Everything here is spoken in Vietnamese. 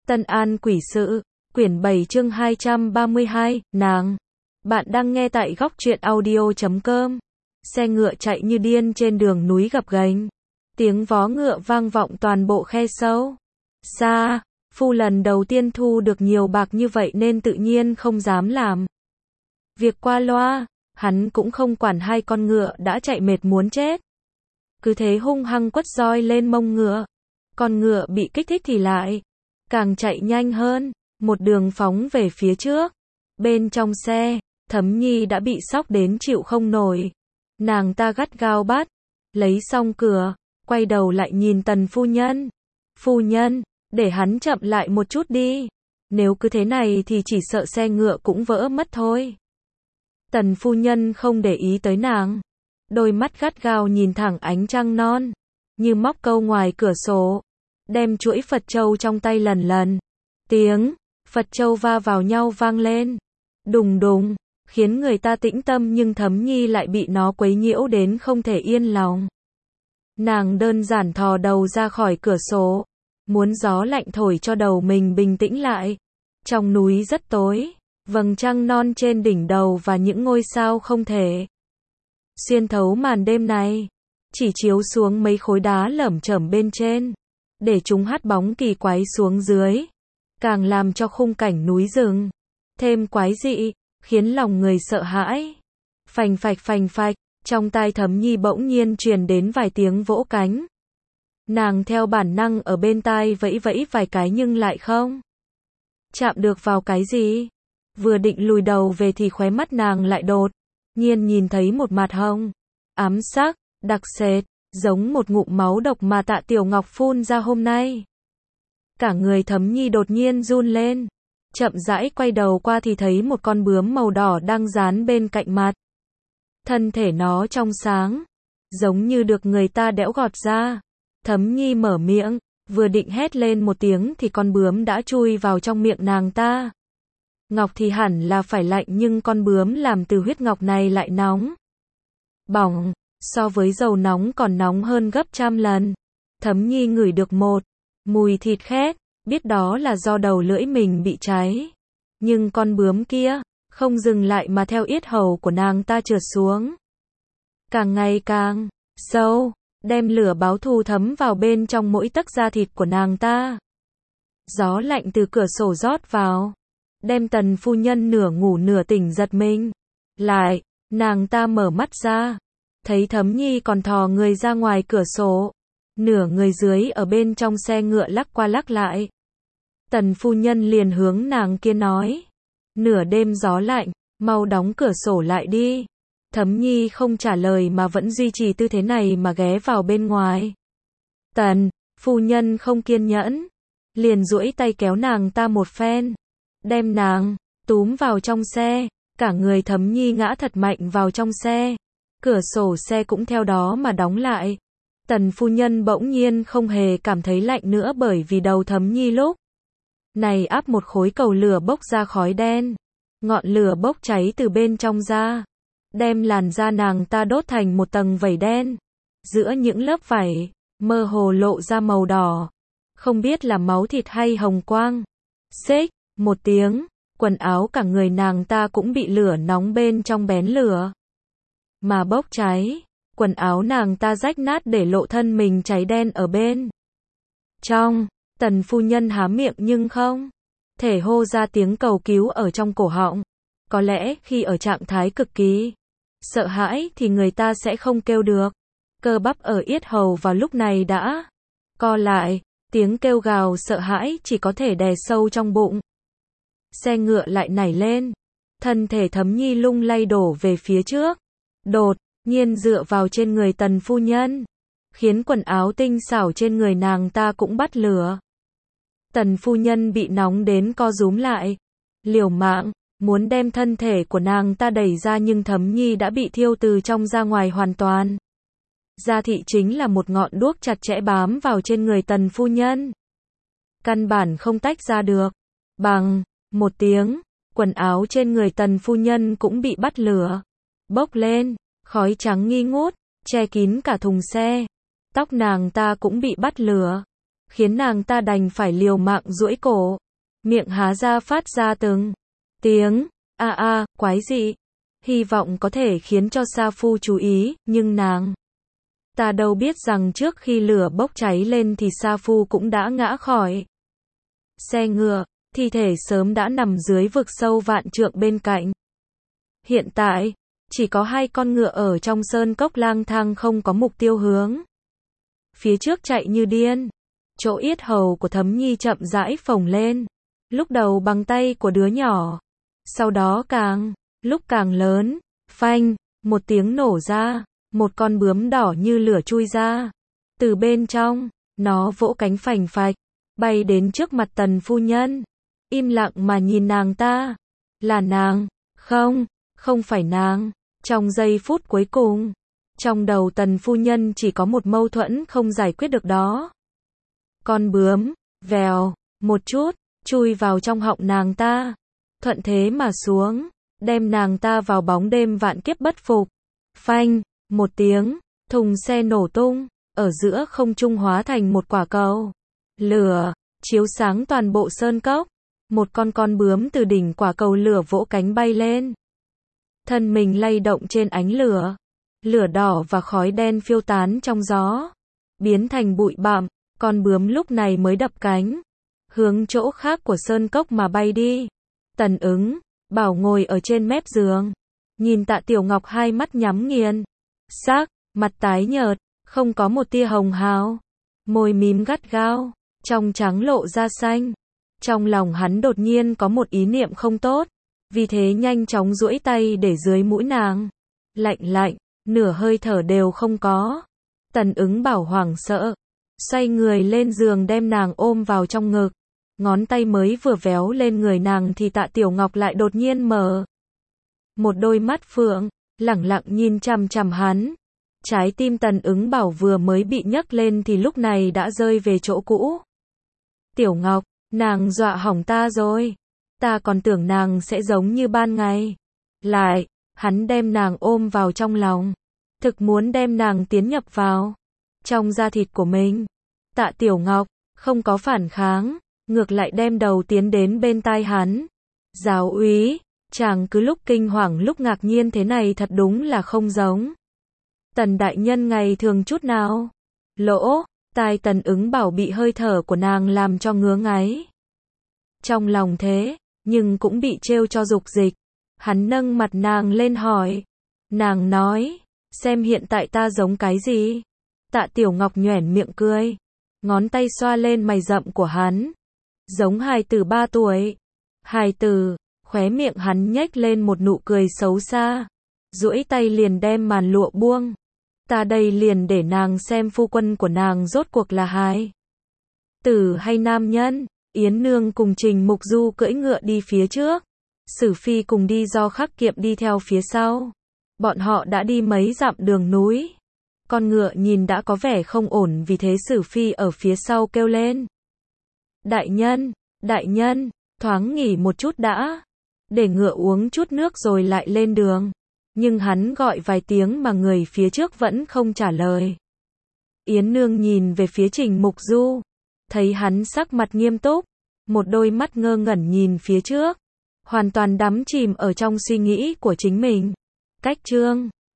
Tân An Quỷ Sự, quyển 7 chương 232, nàng. Bạn đang nghe tại góc truyện audio.com. Xe ngựa chạy như điên trên đường núi gập ghềnh. Tiếng vó ngựa vang vọng toàn bộ khe sâu. Xa, phu lần đầu tiên thu được nhiều bạc như vậy nên tự nhiên không dám làm việc qua loa, hắn cũng không quản hai con ngựa đã chạy mệt muốn chết. Cứ thế hung hăng quất roi lên mông ngựa. Con ngựa bị kích thích thì lại càng chạy nhanh hơn, một đường phóng về phía trước. Bên trong xe, Thấm Nhi đã bị sốc đến chịu không nổi. Nàng ta gắt gao bắt, lấy xong cửa, quay đầu lại nhìn Tần phu nhân. Phu nhân, để hắn chậm lại một chút đi. Nếu cứ thế này thì chỉ sợ xe ngựa cũng vỡ mất thôi. Tần phu nhân không để ý tới nàng. Đôi mắt gắt gao nhìn thẳng ánh trăng non, như móc câu ngoài cửa sổ. Đem chuỗi Phật châu trong tay lần lần. Tiếng Phật châu va vào nhau vang lên. Đùng đùng, khiến người ta tĩnh tâm nhưng Thấm Nhi lại bị nó quấy nhiễu đến không thể yên lòng. Nàng đơn giản thò đầu ra khỏi cửa sổ, muốn gió lạnh thổi cho đầu mình bình tĩnh lại. Trong núi rất tối, vầng trăng non trên đỉnh đầu và những ngôi sao không thể xuyên thấu màn đêm này, chỉ chiếu xuống mấy khối đá lởm chởm bên trên, để chúng hắt bóng kỳ quái xuống dưới, càng làm cho khung cảnh núi rừng thêm quái dị, khiến lòng người sợ hãi. Phành phạch, trong tai Thấm Nhi bỗng nhiên truyền đến vài tiếng vỗ cánh. Nàng theo bản năng ở bên tai vẫy vẫy vài cái nhưng lại không chạm được vào cái gì. Vừa định lùi đầu về thì khóe mắt nàng lại đột nhiên nhìn thấy một mặt hồng ám sắc, đặc sệt, giống một ngụm máu độc mà Tạ Tiểu Ngọc phun ra hôm nay. Cả người Thấm Nhi đột nhiên run lên, chậm rãi quay đầu qua thì thấy một con bướm màu đỏ đang dán bên cạnh mặt. Thân thể nó trong sáng, giống như được người ta đẽo gọt ra. Thấm Nhi mở miệng, vừa định hét lên một tiếng thì con bướm đã chui vào trong miệng nàng ta. Ngọc thì hẳn là phải lạnh nhưng con bướm làm từ huyết ngọc này lại nóng bỏng, so với dầu nóng còn nóng hơn gấp trăm lần. Thấm Nhi ngửi được một mùi thịt khét, biết đó là do đầu lưỡi mình bị cháy. Nhưng con bướm kia không dừng lại mà theo yết hầu của nàng ta trượt xuống, càng ngày càng sâu, đem lửa báo thù thấm vào bên trong mỗi tấc da thịt của nàng ta. Gió lạnh từ cửa sổ rót vào, đem Tần phu nhân nửa ngủ nửa tỉnh giật mình lại. Nàng ta mở mắt ra, thấy Thấm Nhi còn thò người ra ngoài cửa sổ, nửa người dưới ở bên trong xe ngựa lắc qua lắc lại. Tần phu nhân liền hướng nàng kia nói, nửa đêm gió lạnh, mau đóng cửa sổ lại đi. Thấm Nhi không trả lời mà vẫn duy trì tư thế này mà ghé vào bên ngoài. Tần phu nhân không kiên nhẫn, liền duỗi tay kéo nàng ta một phen, đem nàng túm vào trong xe. Cả người Thấm Nhi ngã thật mạnh vào trong xe, cửa sổ xe cũng theo đó mà đóng lại. Tần phu nhân bỗng nhiên không hề cảm thấy lạnh nữa bởi vì đầu Thấm Nhi lúc này áp một khối cầu lửa bốc ra khói đen. Ngọn lửa bốc cháy từ bên trong ra, đem làn da nàng ta đốt thành một tầng vảy đen. Giữa những lớp vảy, mơ hồ lộ ra màu đỏ, không biết là máu thịt hay hồng quang. Xích một tiếng, quần áo cả người nàng ta cũng bị lửa nóng bên trong bén lửa mà bốc cháy. Quần áo nàng ta rách nát để lộ thân mình cháy đen ở bên trong. Tần phu nhân há miệng nhưng không thể hô ra tiếng cầu cứu ở trong cổ họng. Có lẽ khi ở trạng thái cực kỳ sợ hãi thì người ta sẽ không kêu được. Cơ bắp ở yết hầu vào lúc này đã co lại, tiếng kêu gào sợ hãi chỉ có thể đè sâu trong bụng. Xe ngựa lại nảy lên, thân thể Thấm Nhi lung lay đổ về phía trước, đột nhiên dựa vào trên người Tần phu nhân, khiến quần áo tinh xảo trên người nàng ta cũng bắt lửa. Tần phu nhân bị nóng đến co rúm lại, liều mạng muốn đem thân thể của nàng ta đẩy ra nhưng Thấm Nhi đã bị thiêu từ trong ra ngoài hoàn toàn. Da thị chính là một ngọn đuốc chặt chẽ bám vào trên người Tần phu nhân, căn bản không tách ra được. Bằng một tiếng, quần áo trên người Tần phu nhân cũng bị bắt lửa, bốc lên, khói trắng nghi ngút che kín cả thùng xe. Tóc nàng ta cũng bị bắt lửa, khiến nàng ta đành phải liều mạng duỗi cổ, miệng há ra phát ra từng tiếng a a quái dị, hy vọng có thể khiến cho Sa Phu chú ý, nhưng nàng ta đâu biết rằng trước khi lửa bốc cháy lên thì Sa Phu cũng đã ngã khỏi xe ngựa, thi thể sớm đã nằm dưới vực sâu vạn trượng bên cạnh. Hiện tại, chỉ có 2 con ngựa ở trong sơn cốc lang thang không có mục tiêu hướng phía trước chạy như điên. Chỗ yết hầu của Thấm Nhi chậm rãi phồng lên, lúc đầu bằng tay của đứa nhỏ, sau đó lúc càng lớn. Phanh, một tiếng nổ ra, một con bướm đỏ như lửa chui ra từ bên trong, nó vỗ cánh phành phạch, bay đến trước mặt Tần phu nhân, im lặng mà nhìn nàng ta. Là nàng? Không phải nàng. Trong giây phút cuối cùng, trong đầu Tần phu nhân chỉ có một mâu thuẫn không giải quyết được đó. Con bướm, vèo, một chút, chui vào trong họng nàng ta, thuận thế mà xuống, đem nàng ta vào bóng đêm vạn kiếp bất phục. Phanh, một tiếng, thùng xe nổ tung, ở giữa không trung hóa thành một quả cầu lửa, chiếu sáng toàn bộ sơn cốc. Một con bướm từ đỉnh quả cầu lửa vỗ cánh bay lên, thân mình lay động trên ánh lửa, lửa đỏ và khói đen phiêu tán trong gió, biến thành bụi bặm. Con bướm lúc này mới đập cánh, hướng chỗ khác của sơn cốc mà bay đi. Tần Ứng Bảo ngồi ở trên mép giường, nhìn Tạ Tiểu Ngọc hai mắt nhắm nghiền, sắc mặt tái nhợt, không có một tia hồng hào, môi mím gắt gao, trong trắng lộ ra xanh. Trong lòng hắn đột nhiên có một ý niệm không tốt, vì thế nhanh chóng duỗi tay để dưới mũi nàng. Lạnh, nửa hơi thở đều không có. Tần Ứng Bảo hoảng sợ, xoay người lên giường đem nàng ôm vào trong ngực. Ngón tay mới vừa véo lên người nàng thì Tạ Tiểu Ngọc lại đột nhiên mở một đôi mắt phượng, lẳng lặng nhìn chằm chằm hắn. Trái tim Tần Ứng Bảo vừa mới bị nhấc lên thì lúc này đã rơi về chỗ cũ. Tiểu Ngọc, nàng dọa hỏng ta rồi. Ta còn tưởng nàng sẽ giống như ban ngày. Hắn đem nàng ôm vào trong lòng, thực muốn đem nàng tiến nhập vào trong da thịt của mình. Tạ Tiểu Ngọc không có phản kháng, ngược lại đem đầu tiến đến bên tai hắn. Giáo úy, chàng cứ lúc kinh hoàng lúc ngạc nhiên thế này thật đúng là không giống Tần đại nhân ngày thường chút nào. Lỗ tai Tần Ứng Bảo bị hơi thở của nàng làm cho ngứa ngáy. Trong lòng thế, nhưng cũng bị trêu cho dục dịch. Hắn nâng mặt nàng lên hỏi. Nàng nói, xem hiện tại ta giống cái gì? Tạ Tiểu Ngọc nhoẻn miệng cười, ngón tay xoa lên mày rậm của hắn. Giống hài tử 3 tuổi. Hài tử, khóe miệng hắn nhếch lên một nụ cười xấu xa. Duỗi tay liền đem màn lụa buông. Ta đây liền để nàng xem phu quân của nàng rốt cuộc là hài tử hay nam nhân. Yến Nương cùng Trình Mục Du cưỡi ngựa đi phía trước, Sử Phi cùng đi do Khắc Kiệm đi theo phía sau. Bọn họ đã đi mấy dặm đường núi. Con ngựa nhìn đã có vẻ không ổn, vì thế Sử Phi ở phía sau kêu lên. Đại nhân, thoáng nghỉ một chút đã. Để ngựa uống chút nước rồi lại lên đường. Nhưng hắn gọi vài tiếng mà người phía trước vẫn không trả lời. Yến Nương nhìn về phía Trình Mục Du, thấy hắn sắc mặt nghiêm túc, một đôi mắt ngơ ngẩn nhìn phía trước, hoàn toàn đắm chìm ở trong suy nghĩ của chính mình. Cách chương